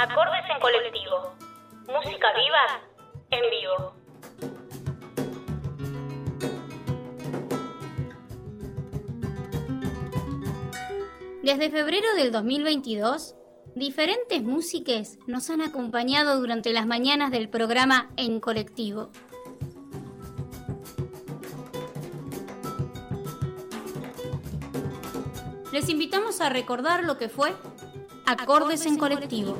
Acordes en colectivo. Música viva en vivo. Desde febrero del 2022, diferentes músiques nos han acompañado durante las mañanas del programa En Colectivo. Les invitamos a recordar lo que fue Acordes en Colectivo.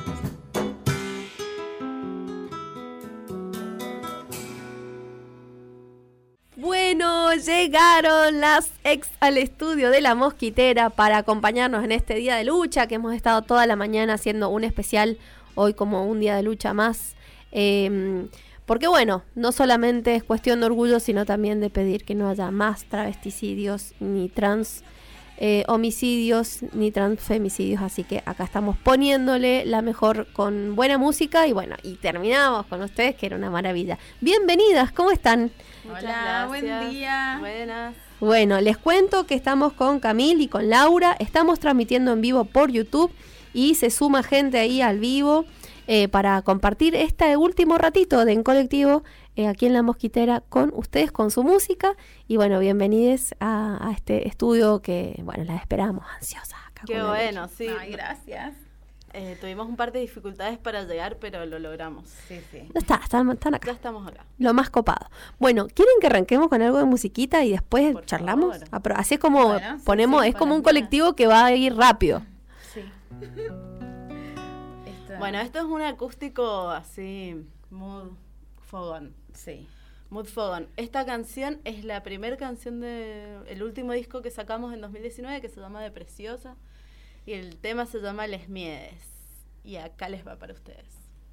Bueno, llegaron las ex al estudio de La Mosquitera para acompañarnos en este día de lucha que hemos estado toda la mañana haciendo un especial hoy como un día de lucha más. Porque bueno, no solamente es cuestión de orgullo, sino también de pedir que no haya más travesticidios ni trans homicidios ni transfemicidios, así que acá estamos poniéndole la mejor con buena música y bueno, y terminamos con ustedes que era una maravilla. Bienvenidas, ¿cómo están? Hola, buen día. Buenas. Bueno, les cuento que estamos con Camille y con Laura, estamos transmitiendo en vivo por YouTube y se suma gente ahí al vivo para compartir este último ratito de En Colectivo aquí en La Mosquitera con ustedes, con su música. Y bueno, bienvenidos a este estudio que, bueno, las esperamos ansiosas acá. Qué bueno, sí. Ay, gracias. Tuvimos un par de dificultades para llegar, pero lo logramos. Sí. Están acá. Ya estamos acá. Lo más copado. Bueno, ¿quieren que arranquemos con algo de musiquita y después Por charlamos? favor. Así es como Bueno, ponemos, sí, es como para un mí. colectivo que va a ir rápido. Sí. Bueno, esto es un acústico así, mood fogón. Sí. Mood fogón. Esta canción es la primera canción del último disco que sacamos en 2019, que se llama De Preciosa. Y el tema se llama Les Miedes. Y acá les va para ustedes.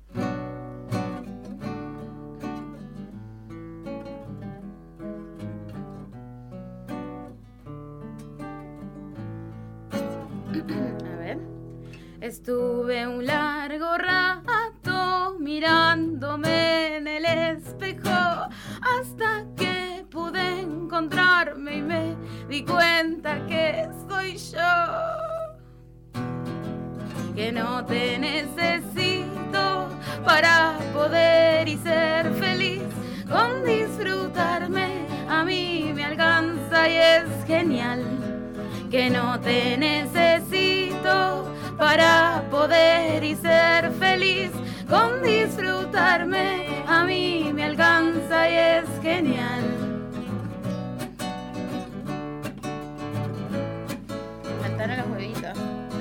A ver. Estuve un largo rato mirándome en el espejo hasta que pude encontrarme y me di cuenta que soy yo. Que no te necesito para poder y ser feliz. Con disfrutarme a mí me alcanza y es genial. Que no te necesito para poder y ser feliz. Con disfrutarme a mí me alcanza y es genial. Faltaron los huevitos.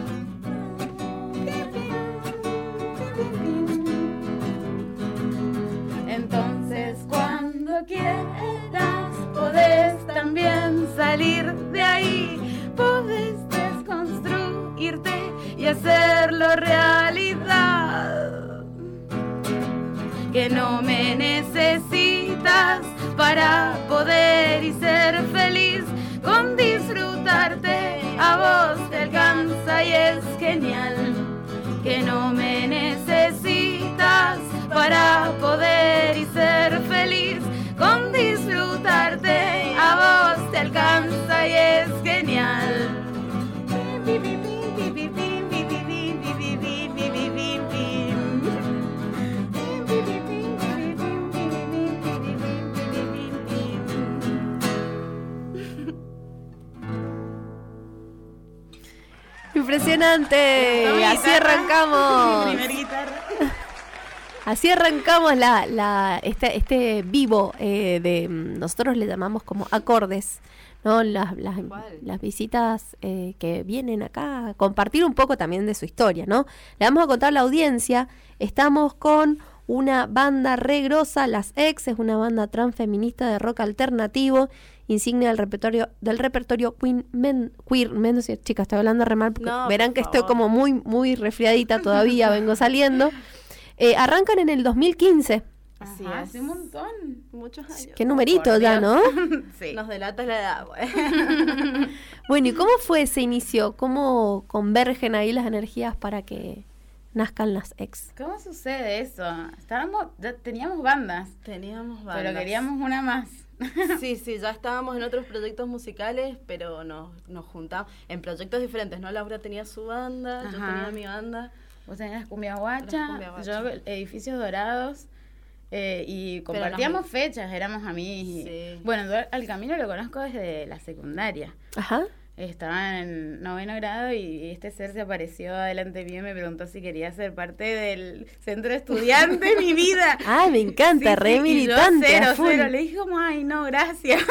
Entonces cuando quieras podés también salir de ahí. Podés desconstruirte y hacerlo realidad. Que no me necesitas para poder y ser feliz. Con disfrutarte a vos te alcanza y es genial. Que no me necesitas para poder y ser feliz. Con disfrutarte a vos te alcanza y es genial. Impresionante. Así arrancamos. Primer guitarra. Así arrancamos este vivo nosotros le llamamos como acordes, ¿no? Las visitas que vienen acá a compartir un poco también de su historia, ¿no? Le vamos a contar a la audiencia, estamos con una banda re grosa, Las Ex, es una banda transfeminista de rock alternativo, insignia del repertorio queer men, no sé, chicas, estoy hablando re mal porque verán que estoy como muy resfriadita todavía, vengo saliendo. Arrancan en el 2015. Así Ajá, es. hace un montón. Muchos años. Qué numerito Por ya, Dios. ¿no? Sí. Nos delata la edad, güey. Bueno, ¿y cómo fue ese inicio? ¿Cómo convergen ahí las energías para que nazcan Las Ex? ¿Cómo sucede eso? Ya teníamos bandas, Teníamos bandas. pero queríamos una más. Sí, ya estábamos en otros proyectos musicales, pero nos juntamos en proyectos diferentes, ¿no? Laura tenía su banda, yo Ajá. tenía mi banda. Vos tenías Cumbia Guacha, Las Cumbia Guacha. yo Edificios Dorados, y compartíamos fechas, éramos amigos. Sí. Bueno, yo al Camino lo conozco desde la secundaria. Ajá. Estaba en 9º grado y este ser se apareció adelante mío y me preguntó si quería ser parte del centro de estudiantes, mi vida. Ay, me encanta, Sí, re sí, y militante. yo a full. cero. Le dije como, ay, no, gracias.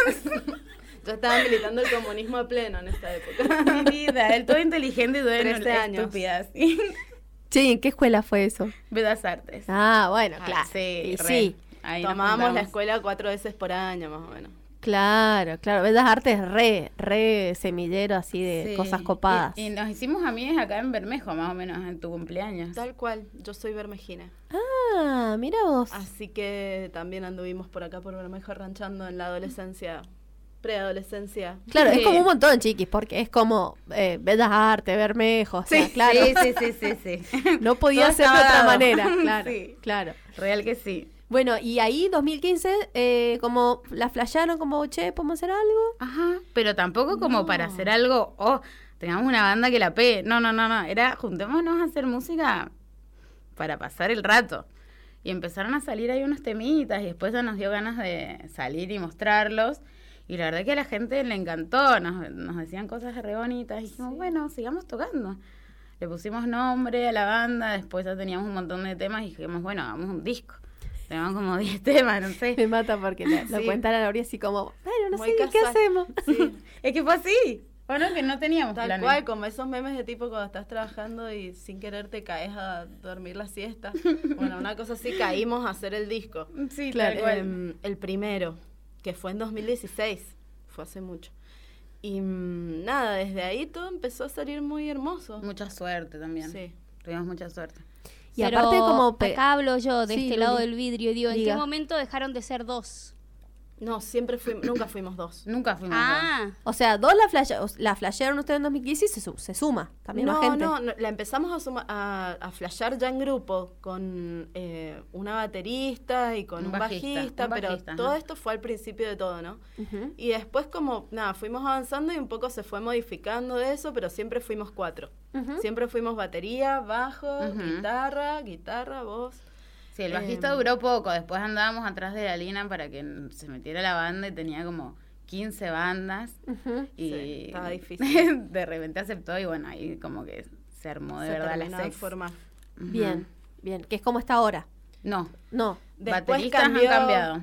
Yo estaba militando el comunismo a pleno en esta época. Mi vida, él todo inteligente y todo 13 años. estúpida, sí. Sí, ¿en qué escuela fue eso? Bellas Artes. Ah, bueno, Ah, claro. sí, Y re. sí, Ahí nos Tomábamos la juntamos. escuela 4 veces por año, más o menos. claro. Bellas Artes re semillero así de Sí. cosas copadas. Y nos hicimos amigas acá en Bermejo, más o menos, en tu cumpleaños. Tal cual, yo soy bermejina. Ah, mira vos. Así que también anduvimos por acá por Bermejo ranchando en la adolescencia, preadolescencia. Claro, Sí. es como un montón, chiquis, porque es como Bellas Artes, Bermejo, o sea, claro. Sí. No podía Todo ser de estaba otra dado. manera, claro, Sí. claro. Real que sí. Bueno, y ahí 2015, como la flashearon, como, che, ¿podemos hacer algo? Ajá, pero tampoco como para hacer algo, tengamos una banda que la pegue. No, era juntémonos a hacer música para pasar el rato. Y empezaron a salir ahí unos temitas y después ya nos dio ganas de salir y mostrarlos. Y la verdad que a la gente le encantó, nos decían cosas re bonitas y dijimos, bueno, sigamos tocando. Le pusimos nombre a la banda, después ya teníamos un montón de temas y dijimos, bueno, hagamos un disco. Tenemos como 10 temas, no sé. Me mata porque lo Sí. cuenta la Laura así como, bueno, no Muy sé, ¿qué casual. hacemos? Sí, Es que fue así. Bueno, que no teníamos tal planes. cual, como esos memes de tipo cuando estás trabajando y sin querer te caes a dormir la siesta. Bueno, una cosa así, caímos a hacer el disco. Sí, Claro. tal cual. El primero, que fue en 2016, fue hace mucho. Y nada, desde ahí todo empezó a salir muy hermoso. Mucha suerte también. Sí. Tuvimos mucha suerte. Y Pero aparte como... acá hablo yo de Sí, este Luli. lado del vidrio y digo, ¿en Diga. qué momento dejaron de ser dos? No, nunca fuimos dos. Nunca fuimos dos. Ah, O sea, la flashearon ustedes en 2015 y se suma también más gente. No, la empezamos a flashear ya en grupo con una baterista y con Un un bajista, pero ajá. todo esto fue al principio de todo, ¿no? Ujú. Y después como, nada, fuimos avanzando y un poco se fue modificando de eso, pero siempre fuimos 4. Ujú. Siempre fuimos batería, bajo, Ujú. guitarra, voz. Sí, el bajista duró poco. Después andábamos atrás de la Lina para que se metiera la banda y tenía como 15 bandas. Ujú. Y Sí, estaba difícil. de repente aceptó y bueno, ahí como que se armó de Se verdad terminó la de sex. formar. Ujú. Bien, que es como está ahora. No, No, Después Bateristas han cambiado.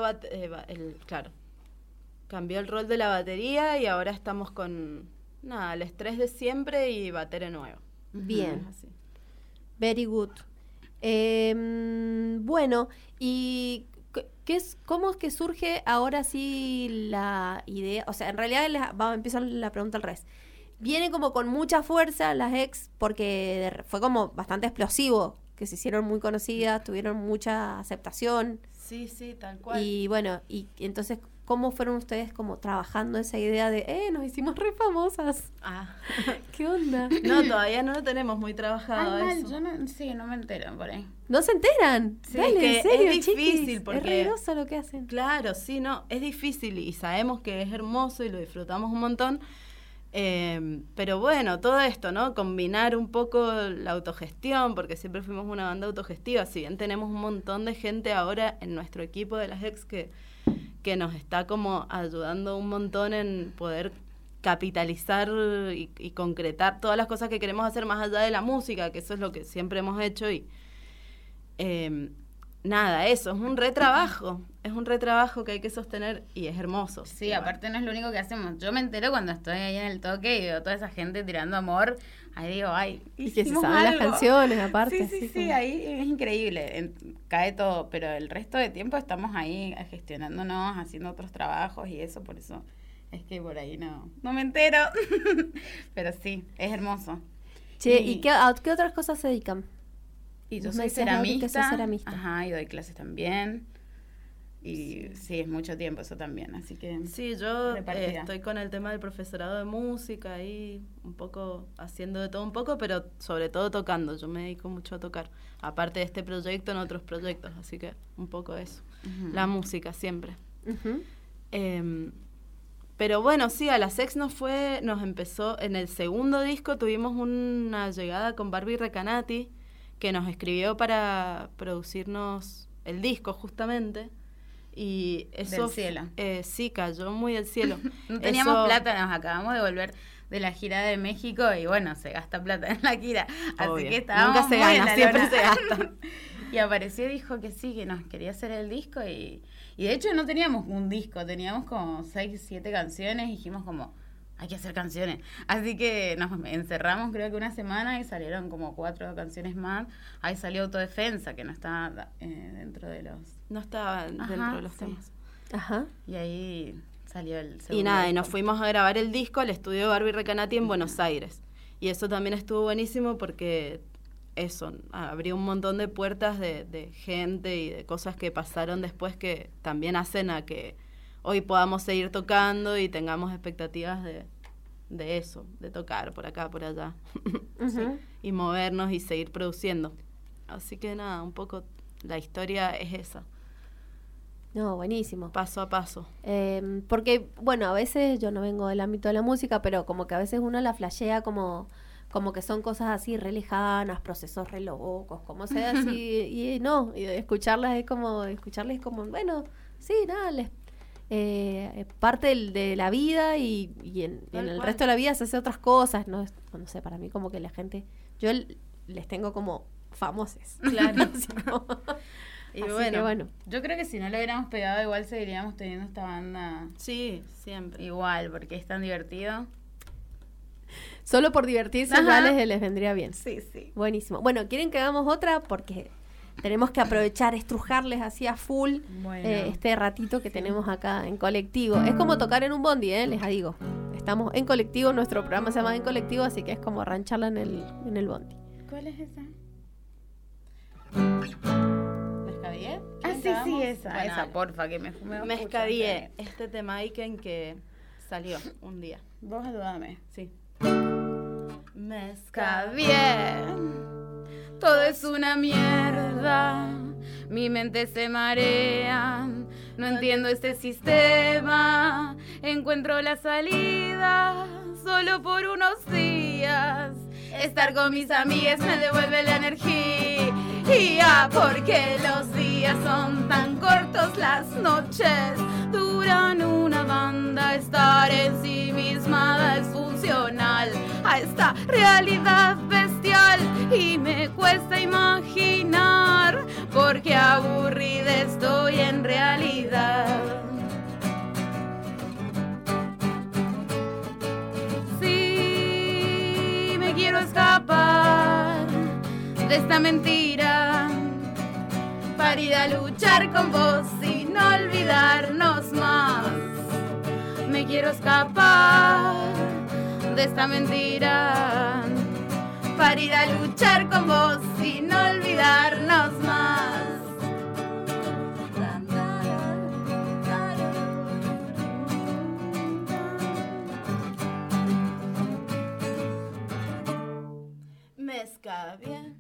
Cambió el rol de la batería y ahora estamos con, nada, el estrés de siempre y batería nuevo. bien, Así. very good. Bueno, ¿y cómo es que surge ahora sí la idea? O sea, en realidad vamos a empezar la pregunta al revés. Viene como con mucha fuerza las ex porque fue como bastante explosivo, que se hicieron muy conocidas, tuvieron mucha aceptación. Sí, tal cual. Y bueno, y entonces, ¿cómo fueron ustedes como trabajando esa idea de, nos hicimos re famosas? Ah. ¿Qué onda? No, todavía no lo tenemos muy trabajado Ay, mal, eso. yo no me entero por ahí. ¿No se enteran? Sí, Dale, es que en serio, es difícil chiquis. porque- Es re groso lo que hacen. Claro, sí, no, es difícil y sabemos que es hermoso y lo disfrutamos un montón. Pero bueno, todo esto, ¿no? Combinar un poco la autogestión, porque siempre fuimos una banda autogestiva. Si bien tenemos un montón de gente ahora en nuestro equipo de las ex que nos está como ayudando un montón en poder capitalizar y concretar todas las cosas que queremos hacer más allá de la música, que eso es lo que siempre hemos hecho y nada, eso, es un retrabajo que hay que sostener y es hermoso. Sí, Igual. aparte no es lo único que hacemos. Yo me entero cuando estoy ahí en el toque y veo toda esa gente tirando amor. Ahí digo, ay, Y que se hicimos saben las algo. canciones, aparte. Sí, así sí, como- ahí es increíble. Cae todo, pero el resto de tiempo estamos ahí gestionándonos, haciendo otros trabajos y eso, por eso es que por ahí no me entero. Pero sí, es hermoso. Che, ¿y a qué otras cosas se dedican? Y yo Vos me soy decías, Lauri, que sos ceramista. ceramista. Ajá, y doy clases también. Y sí, es mucho tiempo eso también, así que... Sí, yo repartida. estoy con el tema del profesorado de música ahí, un poco haciendo de todo un poco, pero sobre todo tocando. Yo me dedico mucho a tocar. Aparte de este proyecto, en otros proyectos, así que un poco eso. Ujú. La música siempre. Ujú. Pero bueno, sí, a la Sex nos empezó, en el segundo disco tuvimos una llegada con Barbie Recanati, que nos escribió para producirnos el disco justamente. Y eso del cielo. Sí, cayó muy del cielo. No teníamos plata, nos acabamos de volver de la gira de México y bueno, se gasta plata en la gira. Así Obvio. que estábamos Nunca se muy en gana, la siempre lona. se gasta. Y apareció y dijo que sí, que nos quería hacer el disco y de hecho no teníamos un disco, teníamos como 6, 7 canciones y dijimos como, hay que hacer canciones. Así que nos encerramos creo que una semana y salieron como 4 canciones más. Ahí salió Autodefensa, que no está dentro de los... No estaba dentro de los temas. Ajá. Y ahí salió el segundo Y nada, y disco. nos fuimos a grabar el disco al estudio de Barbie Recanati en Buenos Aires. Y eso también estuvo buenísimo porque eso, abrió un montón de puertas de gente y de cosas que pasaron después que también hacen a que hoy podamos seguir tocando y tengamos expectativas de eso, de tocar por acá, por allá. Ujú. Y movernos y seguir produciendo. Así que nada, un poco la historia es esa, No, buenísimo. paso a paso. Porque, bueno, a veces yo no vengo del ámbito de la música, pero como que a veces uno la flashea como que son cosas así re lejanas, procesos re locos, como sea así, y no, y escucharlas es como, bueno, sí, nada, parte de la vida y en Tal el cual. resto de la vida se hace otras cosas, no sé, para mí como que la gente, yo les tengo como famoses. Claro. Así como- Y así que bueno. yo creo que si no lo hubiéramos pegado igual seguiríamos teniendo esta banda Sí, siempre. igual, porque es tan divertido. Solo por divertirse Ajá. ya les vendría bien. Sí, sí. Buenísimo. Bueno, ¿quieren que hagamos otra? Porque tenemos que aprovechar, estrujarles así a full Bueno. este ratito que tenemos acá en colectivo. Es como tocar en un bondi, les digo. Estamos en colectivo, nuestro programa se llama En Colectivo, así que es como rancharla en el bondi. ¿Cuál es esa? ¿Mezcadié? Ah, sí, esa. Bueno, Esa, dale. porfa, que me fume. Mezcadié, este tema Aiken que salió un día. Vos ayúdame. Sí. Está bien, todo es una mierda, mi mente se marea, no entiendo este sistema, encuentro la salida solo por unos días, estar con mis amigas me devuelve la energía, porque los días son tan cortos, las noches duran una banda, estar ensimismada es funcional a esta realidad bestial y me cuesta imaginar porque aburrida estoy en realidad. Sí, me quiero escapar de esta mentira para ir a luchar con vos y no olvidarnos más. Me quiero escapar de esta mentira para ir a luchar con vos y no olvidarnos más. Mezcadié.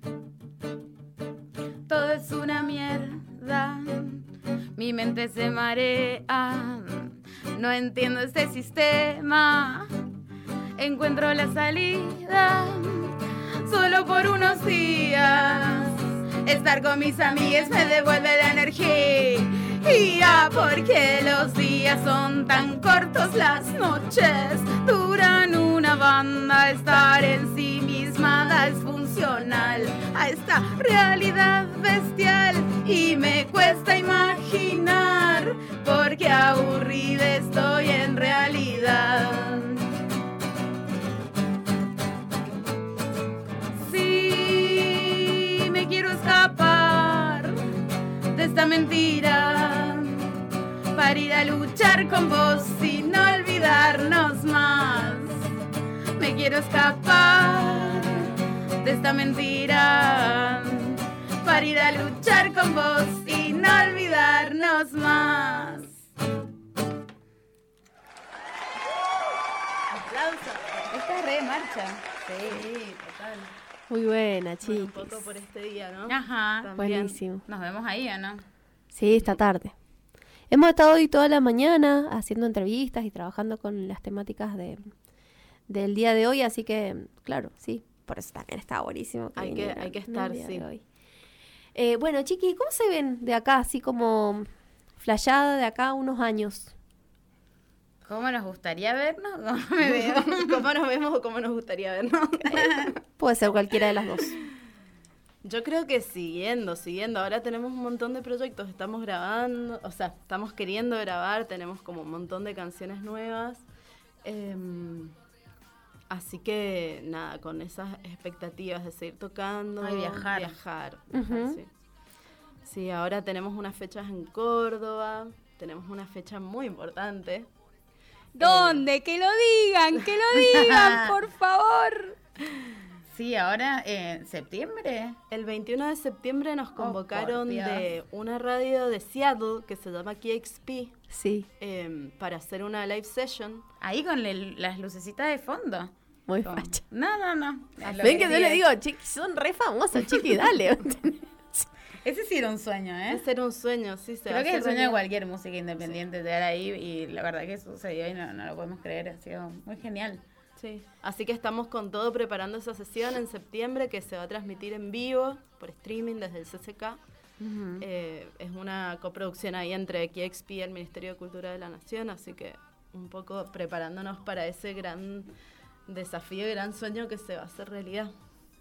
Todo es una mierda, mi mente se marea, no entiendo este sistema, encuentro la salida solo por unos días, estar con mis amigas me devuelve la energía, porque los días son tan cortos, las noches duran una banda, estar ensimismada es funcional a esta realidad bestial y me cuesta imaginar porque aburrida estoy en realidad. Sí, me quiero escapar de esta mentira para ir a luchar con vos y no olvidarnos más. Me quiero escapar de esta mentira para ir a luchar con vos y no olvidarnos más. Aplausos. Esta es re marcha. Sí, total. Muy buena, Bueno, chicos. un poco por este día, ¿no? Ajá. También. Buenísimo. Nos vemos ahí, ¿o no? Sí, esta tarde. Hemos estado hoy toda la mañana haciendo entrevistas y trabajando con las temáticas del día de hoy, así que, claro, sí, por eso también está buenísimo. Hay que estar, sí. Bueno, chiqui, ¿cómo se ven de acá, así como flayada de acá unos años? ¿Cómo nos gustaría vernos? ¿Cómo me veo? ¿Cómo nos vemos o cómo nos gustaría vernos? Puede ser cualquiera de las dos. Yo creo que siguiendo. Ahora tenemos un montón de proyectos, estamos grabando, o sea, estamos queriendo grabar, tenemos como un montón de canciones nuevas. Así que, nada, con esas expectativas de seguir tocando. Viajar, sí. Sí, ahora tenemos unas fechas en Córdoba, tenemos una fecha muy importante. ¿Dónde? ¡Que lo digan, por favor! Sí, ahora en septiembre. El 21 de septiembre nos convocaron de una radio de Seattle que se llama KXP. Sí. Para hacer una live session. Ahí con las lucecitas de fondo. Muy facha. No. Ven que yo le digo, chiqui, son re famosos, chiqui, dale. Ese sí era un sueño, ¿eh? Ese era un sueño, sí. Creo que es el sueño de cualquier música independiente, llegar ahí, y la verdad que sucedió y no lo podemos creer, ha sido muy genial. Sí, así que estamos con todo preparando esa sesión en septiembre que se va a transmitir en vivo por streaming desde el CCK. Uh-huh. Es una coproducción ahí entre KXP y el Ministerio de Cultura de la Nación, así que un poco preparándonos para ese gran desafío y gran sueño que se va a hacer realidad.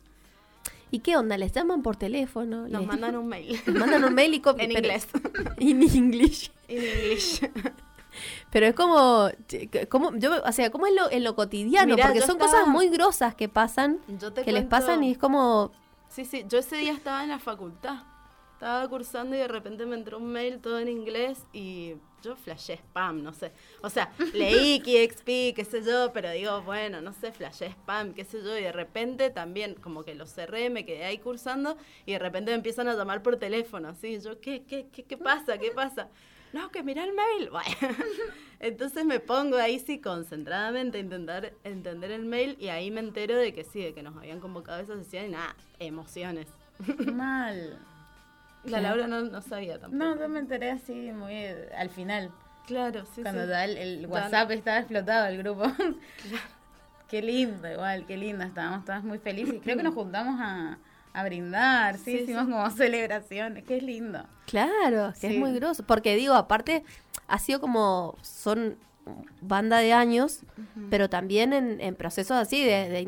¿Y qué onda? ¿Les llaman por teléfono? Nos mandan un mail. Mandan un mail y en inglés. In English. In English. Pero es como yo, o sea, como en lo cotidiano, mirá, porque son cosas muy grosas que pasan, que les pasan y es como... Sí, yo ese día estaba en la facultad, estaba cursando y de repente me entró un mail todo en inglés y yo flashé spam, no sé. O sea, leí KXP, qué sé yo, pero digo, bueno, no sé, flashé spam, qué sé yo, y de repente también como que lo cerré, me quedé ahí cursando y de repente me empiezan a llamar por teléfono, así, yo, ¿qué pasa? ¿Qué pasa? No, que mira el mail. Bueno, entonces me pongo ahí sí concentradamente a intentar entender el mail y ahí me entero de que sí, de que nos habían convocado a esa sesión y nada, emociones. Mal. La Laura no sabía tampoco. No, yo me enteré así muy al final. Claro, sí. Cuando ya el WhatsApp estaba explotado, el grupo. Claro. Qué lindo, qué lindo. Estábamos todas muy felices. Creo que nos juntamos a brindar, sí, hicimos como celebraciones, que es lindo. Claro, que es muy groso, porque digo, aparte, ha sido como, son banda de años, uh-huh, pero también en procesos así de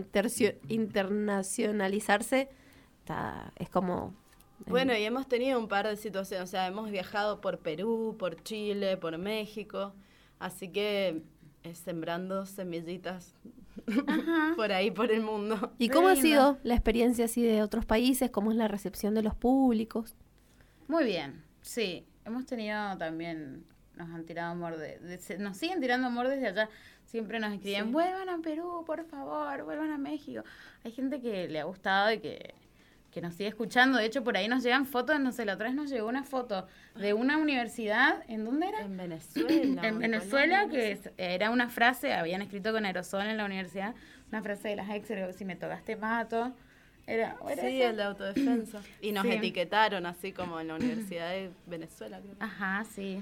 internacionalizarse, es como... Bueno, y hemos tenido un par de situaciones, o sea, hemos viajado por Perú, por Chile, por México, así que sembrando semillitas por ahí, por el mundo. ¿Y cómo ha sido la experiencia así de otros países? ¿Cómo es la recepción de los públicos? Muy bien, sí. Hemos tenido también, nos han tirado amor, nos siguen tirando amor desde allá. Siempre nos escriben, vuelvan a Perú, por favor, vuelvan a México. Hay gente que le ha gustado y que nos sigue escuchando. De hecho, por ahí nos llegan fotos, no sé, la otra vez nos llegó una foto de una universidad, ¿en dónde era? En Venezuela. En Venezuela, que era una frase, habían escrito con aerosol en la universidad, una frase de las ex, si me tocaste mato. ¿Era sí, el de autodefensa. Y nos etiquetaron así como en la Universidad de Venezuela, creo. Ajá, sí.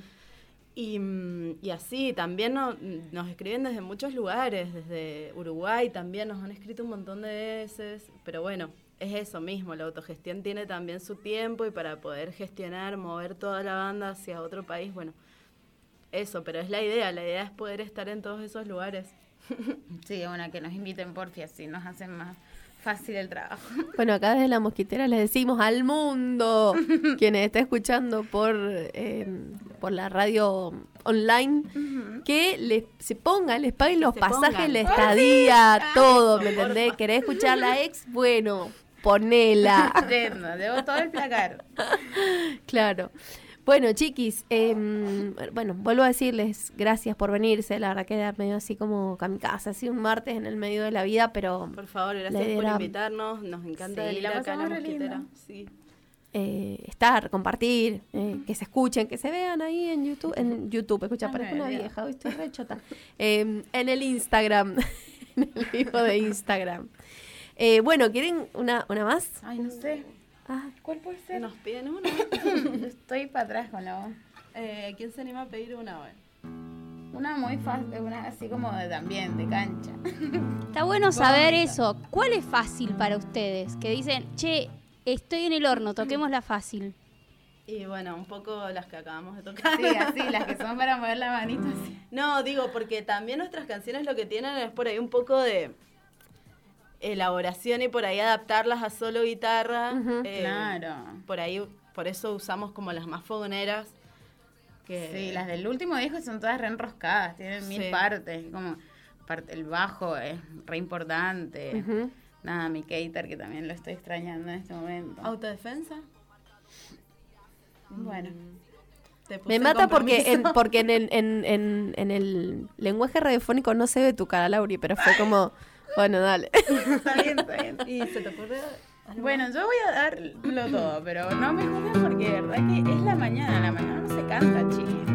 Y así, también nos escriben desde muchos lugares, desde Uruguay también nos han escrito un montón de veces, pero bueno, es eso mismo, la autogestión tiene también su tiempo y para poder gestionar, mover toda la banda hacia otro país, bueno, eso, pero es la idea es poder estar en todos esos lugares. Sí, bueno, que nos inviten porfi, así nos hacen más fácil el trabajo. Bueno, acá desde La Mosquitera les decimos al mundo, quienes está escuchando por la radio online, uh-huh, que se pongan, les paguen los pasajes, la estadía, todo, ¿me entendés? ¿Querés escuchar la ex? Bueno, ponela. Debo todo el placar. Claro. Bueno, chiquis, bueno, vuelvo a decirles gracias por venirse. La verdad que medio así como kamikaze, así un martes en el medio de la vida, pero... Por favor, gracias por invitarnos. Nos encanta venir acá a La Mosquitera. Sí. Estar, compartir, que se escuchen, que se vean ahí en YouTube. Escucha, parezco una vieja, hoy estoy re chota. En el Instagram, en el vivo de Instagram. Bueno, ¿quieren una más? Ay, no sé. ¿Cuál puede ser? Nos piden una. Yo estoy para atrás con la voz. ¿Quién se anima a pedir una hoy? Una muy fácil, una así como también de cancha. Está bueno saber eso. ¿Cuál es fácil para ustedes? Que dicen, che, estoy en el horno, toquémosla fácil. Y bueno, un poco las que acabamos de tocar. Sí, así, las que son para mover la manito así. No, digo, porque también nuestras canciones lo que tienen es por ahí un poco de elaboración y por ahí adaptarlas a solo guitarra. Claro. Por ahí, por eso usamos como las más fogoneras. Sí, las del último disco son todas re enroscadas, tienen 1000 partes, como el bajo es re importante. Nada, mi Keiter, que también lo estoy extrañando en este momento. ¿Autodefensa? Bueno. Me mata porque en el lenguaje radiofónico no se ve tu cara, Lauri, pero fue como, bueno, dale. Está bien, está bien. ¿Y se te ocurre algo? Bueno, yo voy a darlo todo, pero no me juzguen porque de verdad que es la mañana no se canta, chiquito.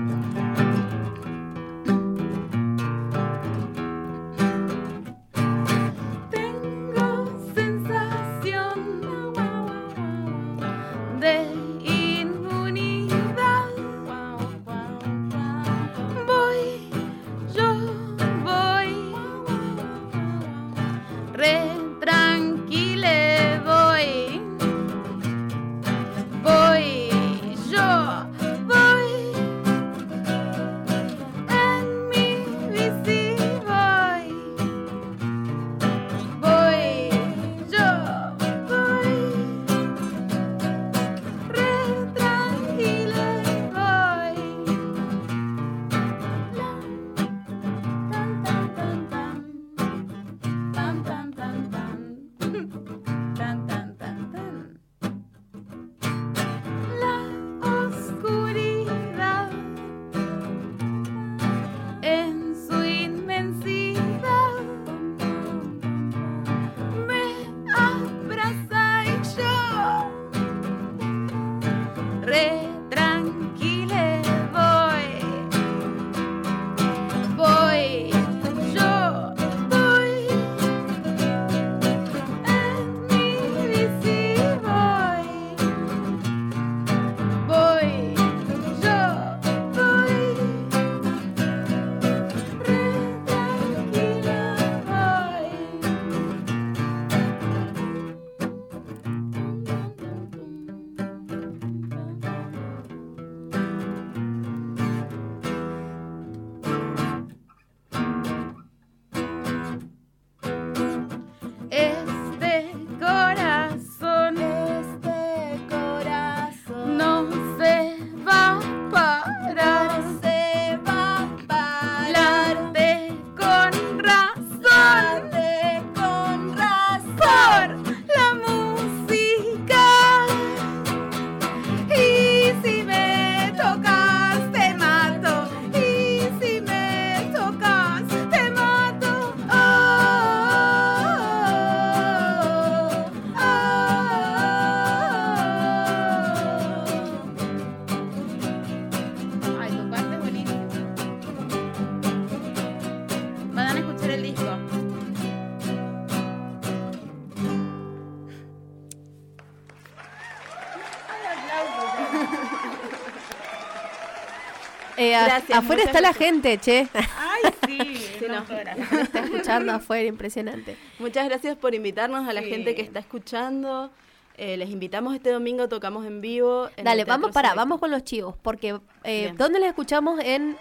Gracias, afuera está la gente, che. Ay, sí. Sí, no. Está escuchando afuera, impresionante. Muchas gracias por invitarnos a la gente que está escuchando. Les invitamos este domingo, tocamos en vivo. Dale, vamos con los chivos, porque ¿dónde les escuchamos en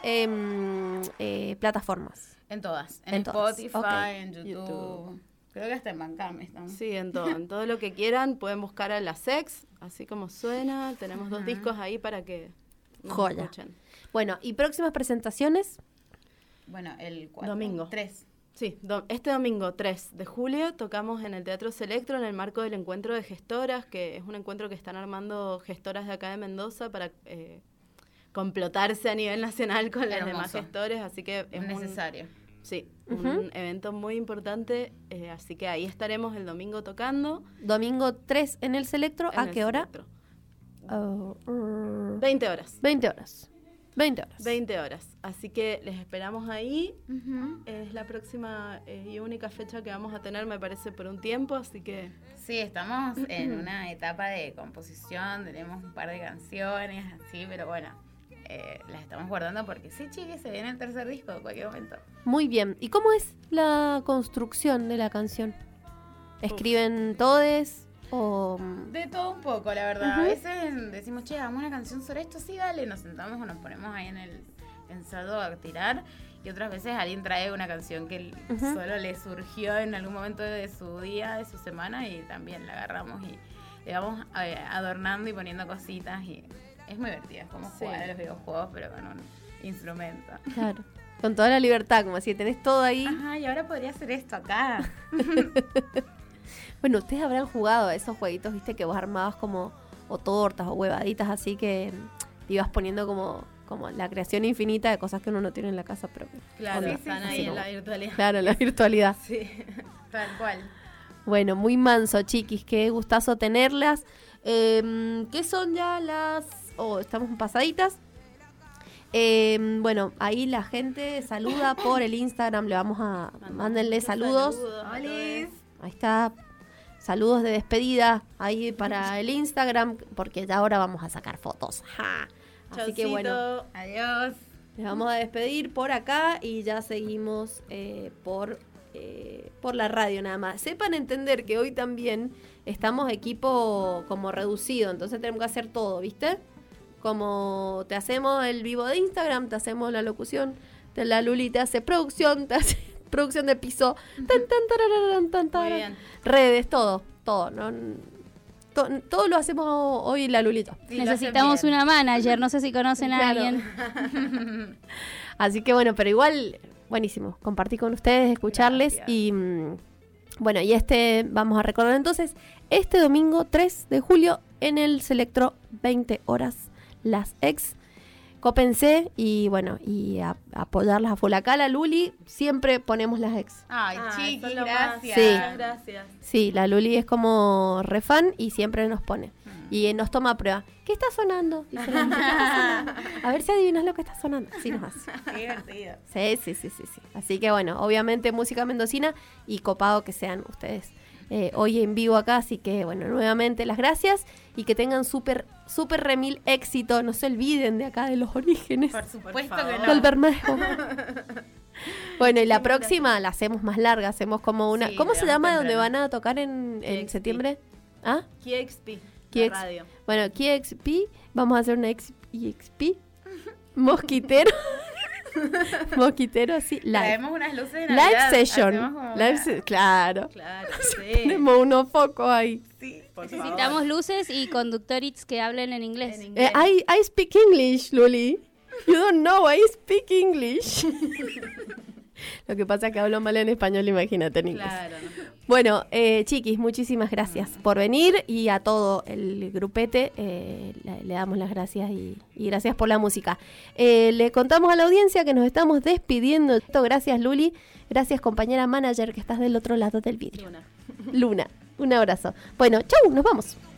plataformas? En todas. En En todas, Spotify, ok. en YouTube. Creo que hasta en Bandcamp estamos. Sí, en todo lo que quieran. Pueden buscar a La Sex, así como suena. Tenemos 2 discos ahí para que nos Joya. escuchen. Bueno, ¿y próximas presentaciones? Bueno, el 4. Domingo. 3. Sí, este domingo 3 de julio tocamos en el Teatro Selectro en el marco del encuentro de gestoras, que es un encuentro que están armando gestoras de acá de Mendoza para complotarse a nivel nacional con las demás gestores, así que es necesario. un evento muy importante, así que ahí estaremos el domingo tocando. Domingo 3 en el Selectro, ¿a en qué el hora? Selectro. 20 horas. 20 horas. 20 horas. 20 horas. Así que les esperamos ahí. Es la próxima y única fecha que vamos a tener, me parece, por un tiempo, así que... Sí, estamos en una etapa de composición, tenemos un par de canciones, así, pero bueno, las estamos guardando porque sí, chiques, se viene el tercer disco en cualquier momento. Muy bien. ¿Y cómo es la construcción de la canción? ¿Escriben todes o...? De todo un poco, la verdad. A veces decimos, che, hagamos una canción sobre esto, sí, dale, nos sentamos o nos ponemos ahí en el ensayo a tirar. Y otras veces alguien trae una canción que solo le surgió en algún momento de su día, de su semana, y también la agarramos y le vamos adornando y poniendo cositas. Y es muy divertido, es como jugar a los videojuegos, pero con un instrumento. Claro, con toda la libertad, como si tenés todo ahí. Ajá, y ahora podría hacer esto acá. Bueno, ustedes habrán jugado a esos jueguitos, viste, que vos armabas como o tortas o huevaditas, así que te ibas poniendo como la creación infinita de cosas que uno no tiene en la casa propia. Claro, Onda, están ahí en la virtualidad. Claro, en la virtualidad. Sí, Tal cual. Bueno, muy manso, chiquis, qué gustazo tenerlas. ¿Qué son ya las...? Estamos pasaditas. Bueno, ahí la gente saluda por el Instagram, le vamos a... Mándenle saludos. ¡Hola! Ahí está. Saludos de despedida ahí para el Instagram, porque ya ahora vamos a sacar fotos. ¡Ja! Así que bueno, Adiós. les vamos a despedir por acá y ya seguimos por la radio nada más. Sepan entender que hoy también estamos equipo como reducido, entonces tenemos que hacer todo, ¿viste? Como te hacemos el vivo de Instagram, te hacemos la locución, la Luli te hace producción, te hace producción de piso, muy bien. redes, todo, ¿no? Todo lo hacemos hoy la Lulito. Sí, lo Necesitamos hacen bien. una manager, no sé si conocen a Claro. alguien. Así que bueno, pero igual, buenísimo, compartir con ustedes, escucharles. Gracias. Y bueno, y vamos a recordar entonces, este domingo 3 de julio en el Selectro, 20 horas, las ex. Cópense y bueno, y apoyarlas a full. Acá la Luli siempre ponemos las ex. Ay, Ay, chiqui, son lo más. gracias. Sí. Gracias. Sí, la Luli es como re fan y siempre nos pone. Y nos toma a prueba. ¿Qué está sonando? Dice la Luli, ¿qué está sonando? A ver si adivinas lo que está sonando. Sí nos hace. Qué divertido. Sí. Así que bueno, obviamente música mendocina y copado que sean ustedes hoy en vivo acá. Así que bueno, nuevamente las gracias y que tengan súper remil éxito. No se olviden de acá de los orígenes Por supuesto favor. que no. del Bermejo. Bueno, y la próxima la hacemos más larga, hacemos como una... Sí, ¿Cómo se digamos llama donde temprano. van a tocar en KXP. septiembre? ¿Ah? KXP, KX. la radio. Bueno, KXP, vamos a hacer una XP, mosquitero, mosquitero así, live. Traemos unas luces de Live Navidad. session. Hacemos como Live una- claro. Claro, sí. Tenemos unos focos ahí. Sí. Por Necesitamos favor. luces y conductores que hablen en inglés. En inglés. I speak English, Luli. You don't know, I speak English. Lo que pasa es que hablo mal en español, imagínate en inglés. Claro, no. Bueno, chiquis, muchísimas gracias por venir y a todo el grupete le damos las gracias y gracias por la música. Le contamos a la audiencia que nos estamos despidiendo. Gracias, Luli. Gracias, compañera manager, que estás del otro lado del vidrio. Luna. Luna, un abrazo. Bueno, chau, nos vamos.